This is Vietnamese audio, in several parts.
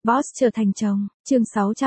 Boss trở thành chồng, chương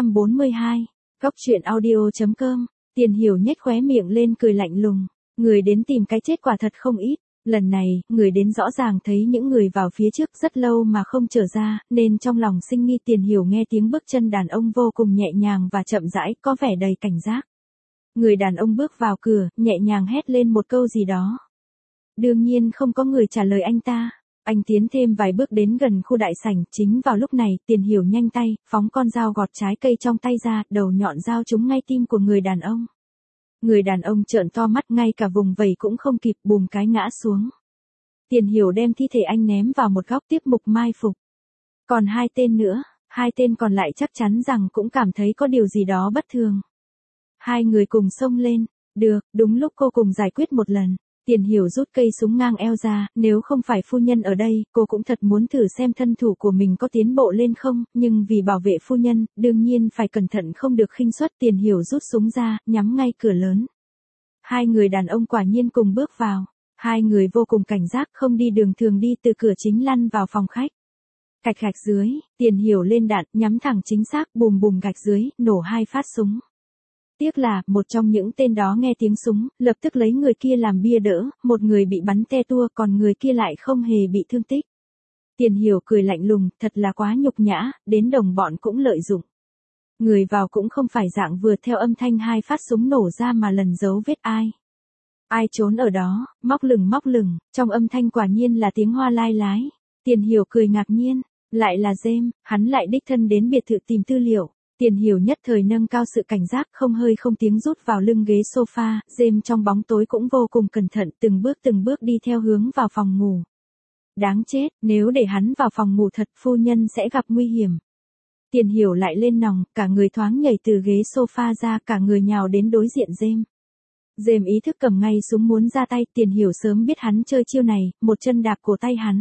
642, Góc truyện audio.com, Tiền Hiểu nhếch khóe miệng lên cười lạnh lùng, người đến tìm cái chết quả thật không ít, lần này, người đến rõ ràng thấy những người vào phía trước rất lâu mà không trở ra, nên trong lòng sinh nghi. Tiền Hiểu nghe tiếng bước chân đàn ông vô cùng nhẹ nhàng và chậm rãi, có vẻ đầy cảnh giác. Người đàn ông bước vào cửa, nhẹ nhàng hét lên một câu gì đó. Đương nhiên không có người trả lời anh ta. Anh tiến thêm vài bước đến gần khu đại sảnh, chính vào lúc này, Tiền Hiểu nhanh tay, phóng con dao gọt trái cây trong tay ra, đầu nhọn dao trúng ngay tim của người đàn ông. Người đàn ông trợn to mắt, ngay cả vùng vẩy cũng không kịp, bùm cái ngã xuống. Tiền Hiểu đem thi thể anh ném vào một góc tiếp mục mai phục. Còn hai tên nữa, hai tên còn lại chắc chắn rằng cũng cảm thấy có điều gì đó bất thường. Hai người cùng xông lên, được, đúng lúc cô cùng giải quyết một lần. Tiền Hiểu rút cây súng ngang eo ra, nếu không phải phu nhân ở đây, cô cũng thật muốn thử xem thân thủ của mình có tiến bộ lên không, nhưng vì bảo vệ phu nhân, đương nhiên phải cẩn thận không được khinh suất. Tiền Hiểu rút súng ra, nhắm ngay cửa lớn. Hai người đàn ông quả nhiên cùng bước vào. Hai người vô cùng cảnh giác, không đi đường thường đi, từ cửa chính lăn vào phòng khách. Cạch gạch dưới, Tiền Hiểu lên đạn, nhắm thẳng chính xác, bùm bùm gạch dưới, nổ hai phát súng. Tiếc là, một trong những tên đó nghe tiếng súng, lập tức lấy người kia làm bia đỡ, một người bị bắn te tua, còn người kia lại không hề bị thương tích. Tiền Hiểu cười lạnh lùng, thật là quá nhục nhã, đến đồng bọn cũng lợi dụng. Người vào cũng không phải dạng vừa theo âm thanh hai phát súng nổ ra mà lần dấu vết ai. Ai trốn ở đó, móc lửng, trong âm thanh quả nhiên là tiếng hoa lai lái. Tiền Hiểu cười ngạc nhiên, lại là James, hắn lại đích thân đến biệt thự tìm tư liệu. Tiền Hiểu nhất thời nâng cao sự cảnh giác, không hơi không tiếng rút vào lưng ghế sofa, James trong bóng tối cũng vô cùng cẩn thận, từng bước đi theo hướng vào phòng ngủ. Đáng chết, nếu để hắn vào phòng ngủ thật, phu nhân sẽ gặp nguy hiểm. Tiền Hiểu lại lên nòng, cả người thoáng nhảy từ ghế sofa ra, cả người nhào đến đối diện James. James ý thức cầm ngay súng muốn ra tay, Tiền Hiểu sớm biết hắn chơi chiêu này, một chân đạp cổ tay hắn.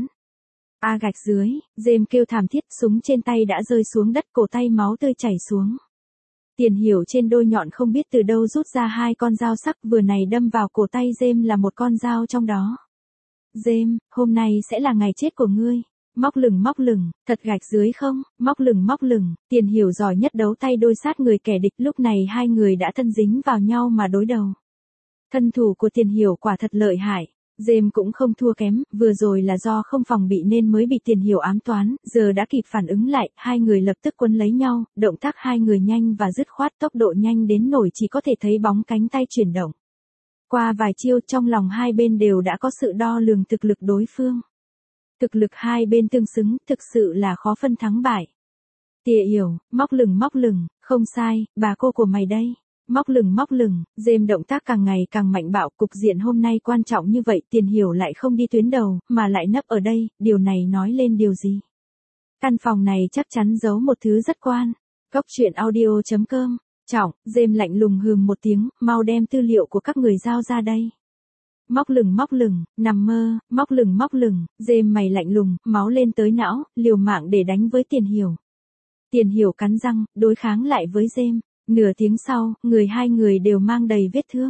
A gạch dưới, James kêu thảm thiết, súng trên tay đã rơi xuống đất, cổ tay máu tươi chảy xuống. Tiền Hiểu trên đôi nhọn không biết từ đâu rút ra hai con dao sắc, vừa này đâm vào cổ tay James là một con dao trong đó. James, hôm nay sẽ là ngày chết của ngươi. Móc lửng, thật gạch dưới không, móc lửng, Tiền Hiểu giỏi nhất đấu tay đôi sát người kẻ địch, lúc này hai người đã thân dính vào nhau mà đối đầu. Thân thủ của Tiền Hiểu quả thật lợi hại. James cũng không thua kém, vừa rồi là do không phòng bị nên mới bị Tiền Hiểu ám toán, giờ đã kịp phản ứng lại, hai người lập tức quấn lấy nhau, động tác hai người nhanh và dứt khoát, tốc độ nhanh đến nỗi chỉ có thể thấy bóng cánh tay chuyển động. Qua vài chiêu, trong lòng hai bên đều đã có sự đo lường thực lực đối phương. Thực lực hai bên tương xứng, thực sự là khó phân thắng bại. Tiền Hiểu, móc lửng, không sai, bà cô của mày đây. Móc lửng, James động tác càng ngày càng mạnh bạo, cục diện hôm nay quan trọng như vậy, Tiền Hiểu lại không đi tuyến đầu, mà lại nấp ở đây, điều này nói lên điều gì? Căn phòng này chắc chắn giấu một thứ rất quan. Góc truyện audio.com, Trọng, James lạnh lùng hừ một tiếng, mau đem tư liệu của các người giao ra đây. Móc lửng, nằm mơ, móc lửng, James mày lạnh lùng, máu lên tới não, liều mạng để đánh với Tiền Hiểu. Tiền Hiểu cắn răng, đối kháng lại với James. Nửa tiếng sau, hai người đều mang đầy vết thương.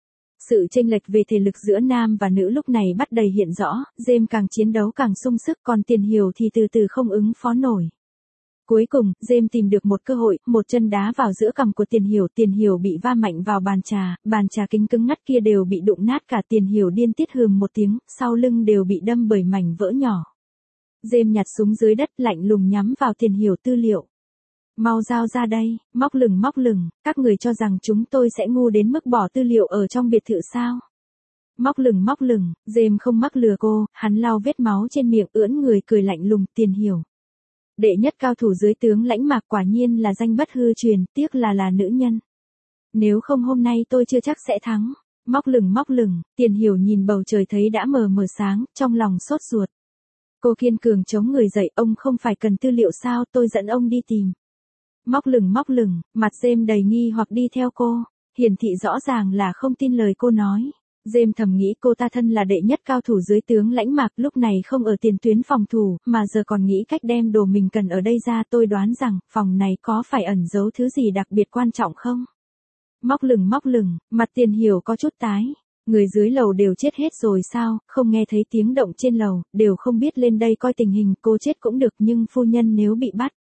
Sự chênh lệch về thể lực giữa nam và nữ lúc này bắt đầy hiện rõ, James càng chiến đấu càng sung sức, còn Tiền Hiểu thì từ từ không ứng phó nổi. Cuối cùng, James tìm được một cơ hội, một chân đá vào giữa cằm của Tiền Hiểu bị va mạnh vào bàn trà kính cứng ngắt kia đều bị đụng nát cả. Tiền Hiểu điên tiết hừm một tiếng, sau lưng đều bị đâm bởi mảnh vỡ nhỏ. James nhặt súng dưới đất, lạnh lùng nhắm vào Tiền Hiểu tư liệu. Mau giao ra đây, móc lửng, các người cho rằng chúng tôi sẽ ngu đến mức bỏ tư liệu ở trong biệt thự sao? Móc lửng, James không mắc lừa cô, hắn lau vết máu trên miệng, ưỡn người cười lạnh lùng. Tiền Hiểu, đệ nhất cao thủ dưới tướng Lãnh Mạc, quả nhiên là danh bất hư truyền, tiếc là nữ nhân. Nếu không hôm nay tôi chưa chắc sẽ thắng. Móc lửng, Tiền Hiểu nhìn bầu trời thấy đã mờ sáng, trong lòng sốt ruột. Cô kiên cường chống người dậy, ông không phải cần tư liệu sao, tôi dẫn ông đi tìm. Móc lửng, mặt James đầy nghi hoặc đi theo cô, hiển thị rõ ràng là không tin lời cô nói. James thầm nghĩ cô ta thân là đệ nhất cao thủ dưới tướng Lãnh Mạc, lúc này không ở tiền tuyến phòng thủ, mà giờ còn nghĩ cách đem đồ mình cần ở đây ra, tôi đoán rằng, phòng này có phải ẩn giấu thứ gì đặc biệt quan trọng không? Móc lửng, mặt Tiền Hiểu có chút tái. Người dưới lầu đều chết hết rồi sao, không nghe thấy tiếng động trên lầu, đều không biết lên đây coi tình hình, cô chết cũng được nhưng phu nhân nếu bị bắt.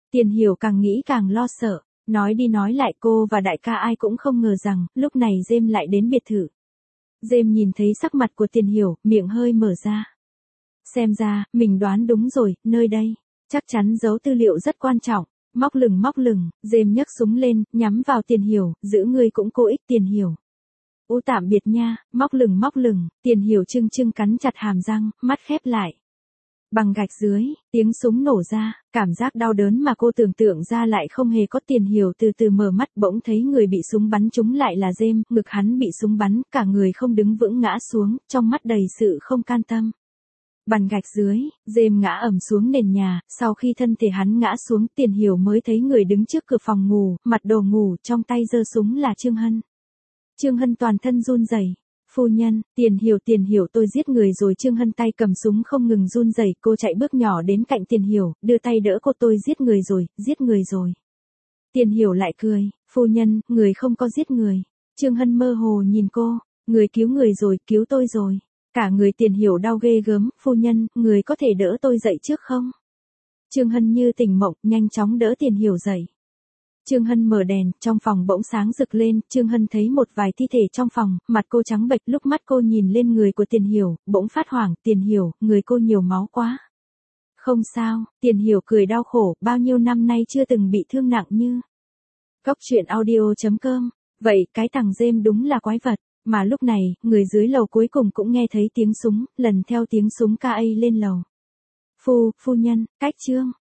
Tiền Hiểu càng nghĩ càng lo sợ, nói đi nói lại cô và đại ca ai cũng không ngờ rằng, lúc này Dêm lại đến biệt thự. Dêm nhìn thấy sắc mặt của Tiền Hiểu, miệng hơi mở ra. Xem ra, mình đoán đúng rồi, nơi đây, chắc chắn giấu tư liệu rất quan trọng. Móc lửng, Dêm nhấc súng lên, nhắm vào Tiền Hiểu, giữ ngươi cũng cô ích Tiền Hiểu. U tạm biệt nha, móc lửng, Tiền Hiểu trưng trưng cắn chặt hàm răng, mắt khép lại. Bằng gạch dưới, tiếng súng nổ ra, cảm giác đau đớn mà cô tưởng tượng ra lại không hề có. Tiền Hiểu từ từ mở mắt, bỗng thấy người bị súng bắn trúng lại là Dêm, ngực hắn bị súng bắn, cả người không đứng vững ngã xuống, trong mắt đầy sự không can tâm. Bàn gạch dưới, Dêm ngã ầm xuống nền nhà, sau khi thân thể hắn ngã xuống, Tiền Hiểu mới thấy người đứng trước cửa phòng ngủ, mặc đồ ngủ, trong tay giơ súng là Trương Hân. Trương Hân toàn thân run rẩy. Phu nhân, Tiền Hiểu tôi giết người rồi. Trương Hân tay cầm súng không ngừng run rẩy, cô chạy bước nhỏ đến cạnh Tiền Hiểu, đưa tay đỡ cô. Tôi giết người rồi. Tiền Hiểu lại cười, phu nhân, người không có giết người. Trương Hân mơ hồ nhìn cô, người cứu người rồi, cứu tôi rồi. Cả người Tiền Hiểu đau ghê gớm, phu nhân, người có thể đỡ tôi dậy trước không? Trương Hân như tỉnh mộng, nhanh chóng đỡ Tiền Hiểu dậy. Trương Hân mở đèn, trong phòng bỗng sáng rực lên, Trương Hân thấy một vài thi thể trong phòng, mặt cô trắng bệch, lúc mắt cô nhìn lên người của Tiền Hiểu, bỗng phát hoảng, Tiền Hiểu, người cô nhiều máu quá. Không sao, Tiền Hiểu cười đau khổ, bao nhiêu năm nay chưa từng bị thương nặng như. Cóc truyện audio.com, vậy cái thằng Dêm đúng là quái vật, mà lúc này, người dưới lầu cuối cùng cũng nghe thấy tiếng súng, lần theo tiếng súng ca lên lầu. Phu nhân, cách Trương.